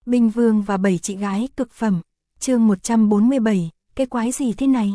Binh Vương và 7 chị gái cực phẩm, chương 147, cái quái gì thế này?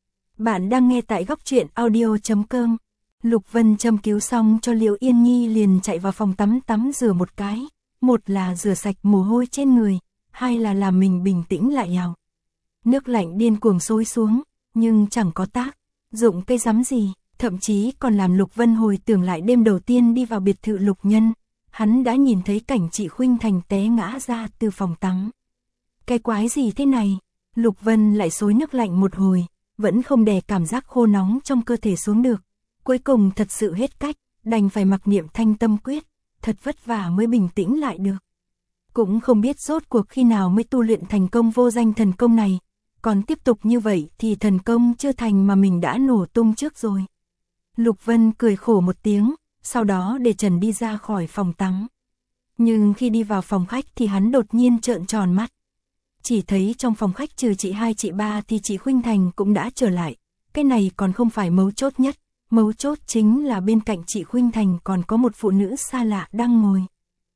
Bạn đang nghe tại góc truyện audio.com. Lục Vân châm cứu xong cho Liễu Yên Nhi liền chạy vào phòng tắm rửa một cái, một là rửa sạch mồ hôi trên người, hai là làm mình bình tĩnh lại nhào. Nước lạnh điên cuồng xối xuống, nhưng chẳng có tác dụng cây rắm gì, thậm chí còn làm Lục Vân hồi tưởng lại đêm đầu tiên đi vào biệt thự Lục Nhân. Hắn đã nhìn thấy cảnh chị Khuynh Thành té ngã ra từ phòng tắm. Cái quái gì thế này? Lục Vân lại xối nước lạnh một hồi, vẫn không đè cảm giác khô nóng trong cơ thể xuống được. Cuối cùng thật sự hết cách, đành phải mặc niệm thanh tâm quyết, thật vất vả mới bình tĩnh lại được. Cũng không biết rốt cuộc khi nào mới tu luyện thành công vô danh thần công này, còn tiếp tục như vậy thì thần công chưa thành mà mình đã nổ tung trước rồi. Lục Vân cười khổ một tiếng, sau đó để Trần đi ra khỏi phòng tắm. Nhưng khi đi vào phòng khách thì hắn đột nhiên trợn tròn mắt. Chỉ thấy trong phòng khách trừ chị hai chị ba thì chị Khuynh Thành cũng đã trở lại. Cái này còn không phải mấu chốt nhất, mấu chốt chính là bên cạnh chị Khuynh Thành còn có một phụ nữ xa lạ đang ngồi.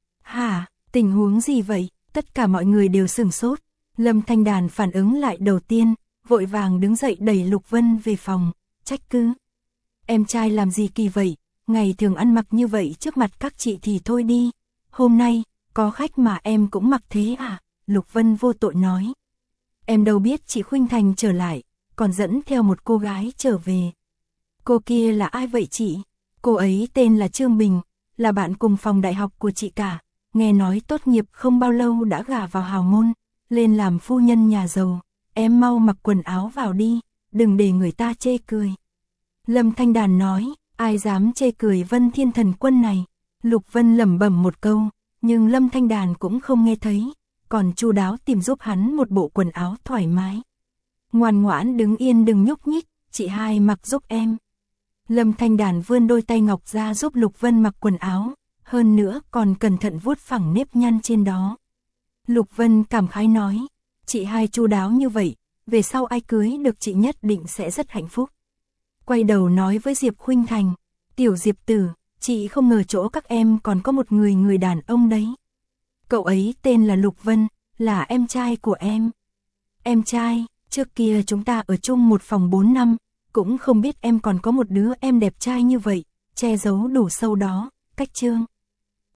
Hả, tình huống gì vậy? Tất cả mọi người đều sửng sốt. Lâm Thanh Đàn phản ứng lại đầu tiên, vội vàng đứng dậy đẩy Lục Vân về phòng, trách cứ. Em trai làm gì kỳ vậy? Ngày thường ăn mặc như vậy trước mặt các chị thì thôi đi. Hôm nay, có khách mà em cũng mặc thế à? Lục Vân vô tội nói. Em đâu biết chị Khuynh Thành trở lại, còn dẫn theo một cô gái trở về. Cô kia là ai vậy chị? Cô ấy tên là Trương Bình, là bạn cùng phòng đại học của chị cả. Nghe nói tốt nghiệp không bao lâu đã gả vào hào môn, lên làm phu nhân nhà giàu. Em mau mặc quần áo vào đi, đừng để người ta chê cười. Lâm Thanh Đàn nói. Ai dám chê cười Vân Thiên Thần Quân này? Lục Vân lẩm bẩm một câu, nhưng Lâm Thanh Đàn cũng không nghe thấy, còn chu đáo tìm giúp hắn một bộ quần áo thoải mái. Ngoan ngoãn đứng yên đừng nhúc nhích, chị hai mặc giúp em. Lâm Thanh Đàn vươn đôi tay ngọc ra giúp Lục Vân mặc quần áo, hơn nữa còn cẩn thận vuốt phẳng nếp nhăn trên đó. Lục Vân cảm khái nói, chị hai chu đáo như vậy, về sau ai cưới được chị nhất định sẽ rất hạnh phúc. Quay đầu nói với Diệp Khuynh Thành, tiểu Diệp tử, chị không ngờ chỗ các em còn có một người đàn ông đấy. Cậu ấy tên là Lục Vân, là em trai của em. Em trai, trước kia chúng ta ở chung một phòng 4 năm, cũng không biết em còn có một đứa em đẹp trai như vậy, che giấu đủ sâu đó, cách trương.